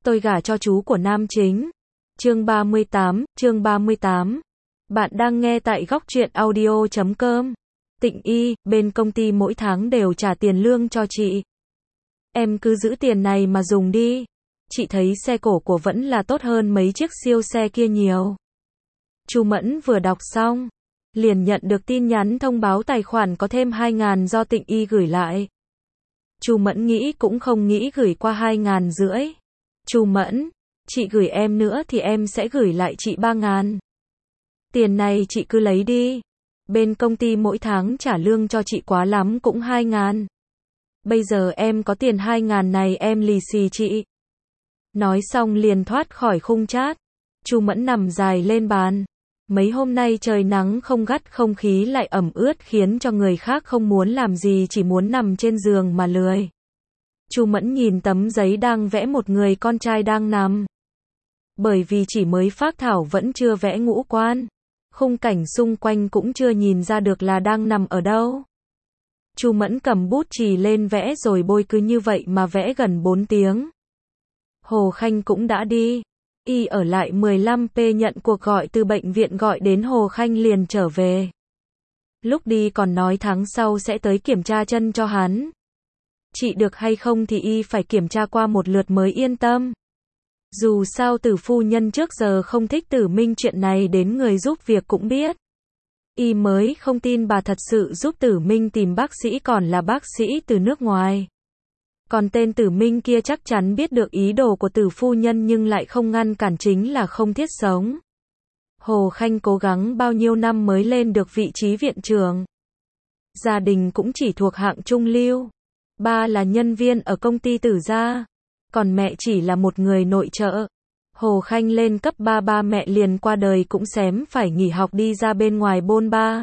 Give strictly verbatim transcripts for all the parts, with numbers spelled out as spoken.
Tôi gả cho chú của nam chính. Chương ba mươi tám, chương ba mươi tám. Bạn đang nghe tại góc truyện audio chấm com. Tịnh Y, bên công ty mỗi tháng đều trả tiền lương cho chị. Em cứ giữ tiền này mà dùng đi. Chị thấy xe cổ của vẫn là tốt hơn mấy chiếc siêu xe kia nhiều. Chu Mẫn vừa đọc xong, liền nhận được tin nhắn thông báo tài khoản có thêm hai ngàn do Tịnh Y gửi lại. Chu Mẫn nghĩ cũng không nghĩ gửi qua hai ngàn rưỡi. Chu Mẫn, chị gửi em nữa thì em sẽ gửi lại chị ba ngàn. Tiền này chị cứ lấy đi. Bên công ty mỗi tháng trả lương cho chị quá lắm cũng hai ngàn. Bây giờ em có tiền hai ngàn này em lì xì chị. Nói xong liền thoát khỏi khung chat. Chu Mẫn nằm dài lên bàn. Mấy hôm nay trời nắng không gắt, không khí lại ẩm ướt khiến cho người khác không muốn làm gì, chỉ muốn nằm trên giường mà lười. Chu Mẫn nhìn tấm giấy đang vẽ một người con trai đang nằm. Bởi vì chỉ mới phác thảo vẫn chưa vẽ ngũ quan, khung cảnh xung quanh cũng chưa nhìn ra được là đang nằm ở đâu. Chu Mẫn cầm bút chì lên vẽ rồi bôi, cứ như vậy mà vẽ gần bốn tiếng. Hồ Khanh cũng đã đi. Y ở lại mười lăm p nhận cuộc gọi từ bệnh viện gọi đến Hồ Khanh liền trở về. Lúc đi còn nói tháng sau sẽ tới kiểm tra chân cho hắn. Chị được hay không thì Y phải kiểm tra qua một lượt mới yên tâm. Dù sao Tử phu nhân trước giờ không thích Tử Minh, chuyện này đến người giúp việc cũng biết. Y mới không tin bà thật sự giúp Tử Minh tìm bác sĩ, còn là bác sĩ từ nước ngoài. Còn tên Tử Minh kia chắc chắn biết được ý đồ của Tử phu nhân nhưng lại không ngăn cản, chính là không thiết sống. Hồ Khanh cố gắng bao nhiêu năm mới lên được vị trí viện trưởng. Gia đình cũng chỉ thuộc hạng trung lưu. Ba là nhân viên ở công ty Tử gia, còn mẹ chỉ là một người nội trợ. Hồ Khanh lên cấp ba, ba mẹ liền qua đời cũng xém phải nghỉ học đi ra bên ngoài bôn ba.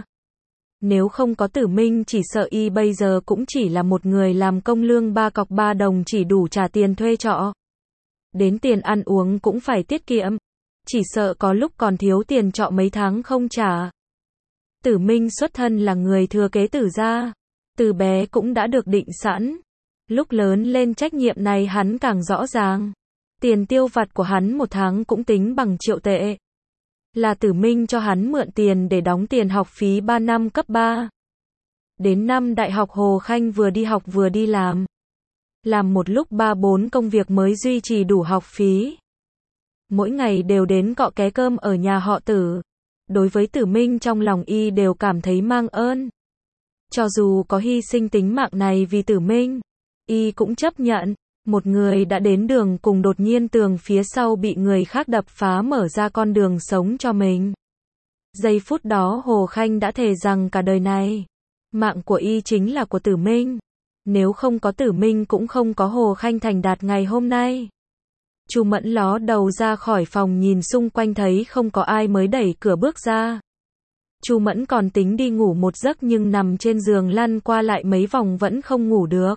Nếu không có Tử Minh chỉ sợ Y bây giờ cũng chỉ là một người làm công lương ba cọc ba đồng, chỉ đủ trả tiền thuê trọ. Đến tiền ăn uống cũng phải tiết kiệm. Chỉ sợ có lúc còn thiếu tiền trọ mấy tháng không trả. Tử Minh xuất thân là người thừa kế Tử gia. Từ bé cũng đã được định sẵn. Lúc lớn lên trách nhiệm này hắn càng rõ ràng. Tiền tiêu vặt của hắn một tháng cũng tính bằng triệu tệ. Là Tử Minh cho hắn mượn tiền để đóng tiền học phí ba năm cấp ba. Đến năm đại học Hồ Khanh vừa đi học vừa đi làm. Làm một lúc ba bốn công việc mới duy trì đủ học phí. Mỗi ngày đều đến cọ ké cơm ở nhà họ Tử. Đối với Tử Minh trong lòng Y đều cảm thấy mang ơn. Cho dù có hy sinh tính mạng này vì Tử Minh, Y cũng chấp nhận. Một người đã đến đường cùng đột nhiên tường phía sau bị người khác đập phá, mở ra con đường sống cho mình. Giây phút đó Hồ Khanh đã thề rằng cả đời này, mạng của Y chính là của Tử Minh. Nếu không có Tử Minh cũng không có Hồ Khanh thành đạt ngày hôm nay. Chu Mẫn ló đầu ra khỏi phòng nhìn xung quanh thấy không có ai mới đẩy cửa bước ra. Chu Mẫn còn tính đi ngủ một giấc nhưng nằm trên giường lăn qua lại mấy vòng vẫn không ngủ được.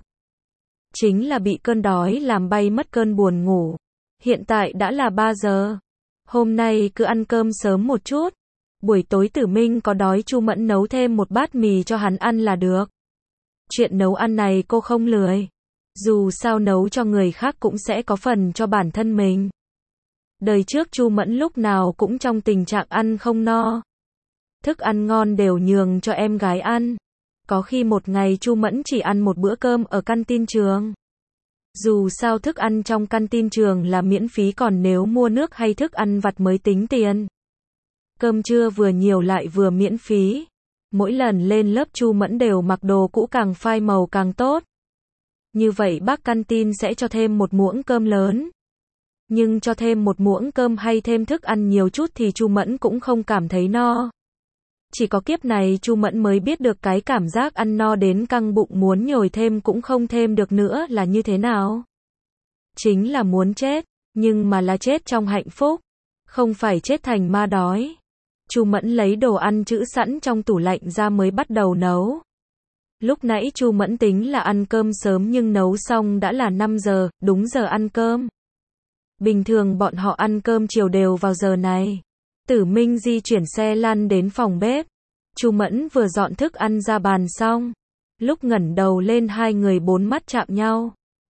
Chính là bị cơn đói làm bay mất cơn buồn ngủ. Hiện tại đã là ba giờ. Hôm nay cứ ăn cơm sớm một chút. Buổi tối Tử Minh có đói Chu Mẫn nấu thêm một bát mì cho hắn ăn là được. Chuyện nấu ăn này cô không lười. Dù sao nấu cho người khác cũng sẽ có phần cho bản thân mình. Đời trước Chu Mẫn lúc nào cũng trong tình trạng ăn không no. Thức ăn ngon đều nhường cho em gái ăn. Có khi một ngày Chu Mẫn chỉ ăn một bữa cơm ở căn tin trường. Dù sao thức ăn trong căn tin trường là miễn phí, còn nếu mua nước hay thức ăn vặt mới tính tiền. Cơm trưa vừa nhiều lại vừa miễn phí. Mỗi lần lên lớp Chu Mẫn đều mặc đồ cũ, càng phai màu càng tốt. Như vậy bác căn tin sẽ cho thêm một muỗng cơm lớn. Nhưng cho thêm một muỗng cơm hay thêm thức ăn nhiều chút thì Chu Mẫn cũng không cảm thấy no. Chỉ có kiếp này Chu Mẫn mới biết được cái cảm giác ăn no đến căng bụng muốn nhồi thêm cũng không thêm được nữa là như thế nào. Chính là muốn chết, nhưng mà là chết trong hạnh phúc, không phải chết thành ma đói. Chu Mẫn lấy đồ ăn trữ sẵn trong tủ lạnh ra mới bắt đầu nấu. Lúc nãy Chu Mẫn tính là ăn cơm sớm nhưng nấu xong đã là năm giờ, đúng giờ ăn cơm. Bình thường bọn họ ăn cơm chiều đều vào giờ này. Tử Minh di chuyển xe lăn đến phòng bếp. Chu Mẫn vừa dọn thức ăn ra bàn xong. Lúc ngẩng đầu lên hai người bốn mắt chạm nhau.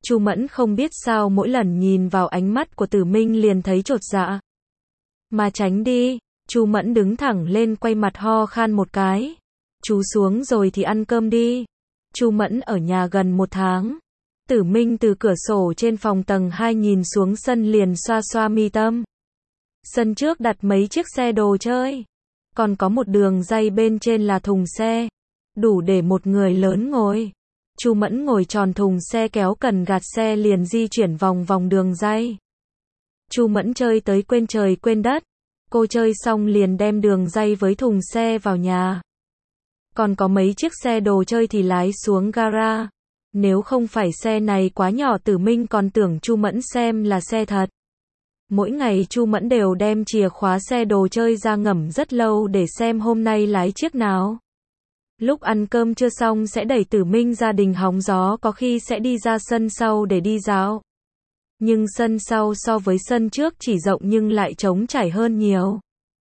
Chu Mẫn không biết sao mỗi lần nhìn vào ánh mắt của Tử Minh liền thấy chột dạ. Mà tránh đi, Chu Mẫn đứng thẳng lên quay mặt ho khan một cái. Chú xuống rồi thì ăn cơm đi. Chu Mẫn ở nhà gần một tháng. Tử Minh từ cửa sổ trên phòng tầng hai nhìn xuống sân liền xoa xoa mi tâm. Sân trước đặt mấy chiếc xe đồ chơi. Còn có một đường ray bên trên là thùng xe. Đủ để một người lớn ngồi. Chu Mẫn ngồi tròn thùng xe kéo cần gạt xe liền di chuyển vòng vòng đường ray. Chu Mẫn chơi tới quên trời quên đất. Cô chơi xong liền đem đường ray với thùng xe vào nhà. Còn có mấy chiếc xe đồ chơi thì lái xuống gara. Nếu không phải xe này quá nhỏ Tử Minh còn tưởng Chu Mẫn xem là xe thật. Mỗi ngày Chu Mẫn đều đem chìa khóa xe đồ chơi ra ngẩm rất lâu để xem hôm nay lái chiếc nào. Lúc ăn cơm chưa xong sẽ đẩy Tử Minh ra đình hóng gió, có khi sẽ đi ra sân sau để đi dạo. Nhưng sân sau so với sân trước chỉ rộng nhưng lại trống trải hơn nhiều.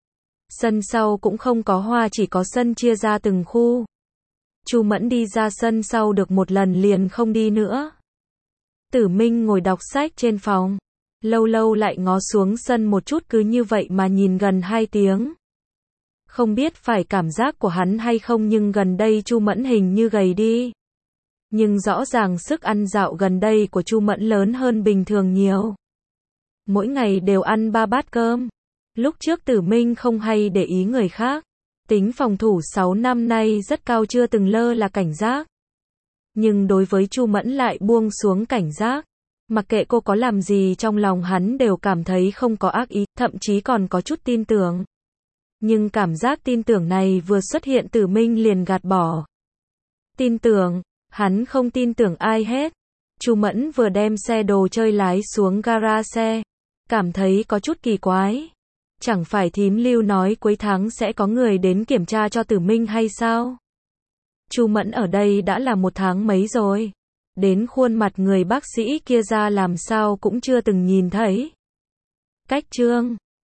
Sân sau cũng không có hoa, chỉ có sân chia ra từng khu. Chu Mẫn đi ra sân sau được một lần liền không đi nữa. Tử Minh ngồi đọc sách trên phòng. Lâu lâu lại ngó xuống sân một chút, cứ như vậy mà nhìn gần hai tiếng. Không biết phải cảm giác của hắn hay không nhưng gần đây Chu Mẫn hình như gầy đi. Nhưng rõ ràng sức ăn dạo gần đây của Chu Mẫn lớn hơn bình thường nhiều. Mỗi ngày đều ăn ba bát cơm. Lúc trước Tử Minh không hay để ý người khác. Tính phòng thủ sáu năm nay rất cao, chưa từng lơ là cảnh giác. Nhưng đối với Chu Mẫn lại buông xuống cảnh giác. Mặc kệ cô có làm gì trong lòng hắn đều cảm thấy không có ác ý, thậm chí còn có chút tin tưởng. Nhưng cảm giác tin tưởng này vừa xuất hiện Tử Minh liền gạt bỏ. Tin tưởng, hắn không tin tưởng ai hết. Chu Mẫn vừa đem xe đồ chơi lái xuống gara xe. Cảm thấy có chút kỳ quái. Chẳng phải thím Lưu nói cuối tháng sẽ có người đến kiểm tra cho Tử Minh hay sao? Chu Mẫn ở đây đã là một tháng mấy rồi. Đến khuôn mặt người bác sĩ kia ra làm sao cũng chưa từng nhìn thấy. Cách chương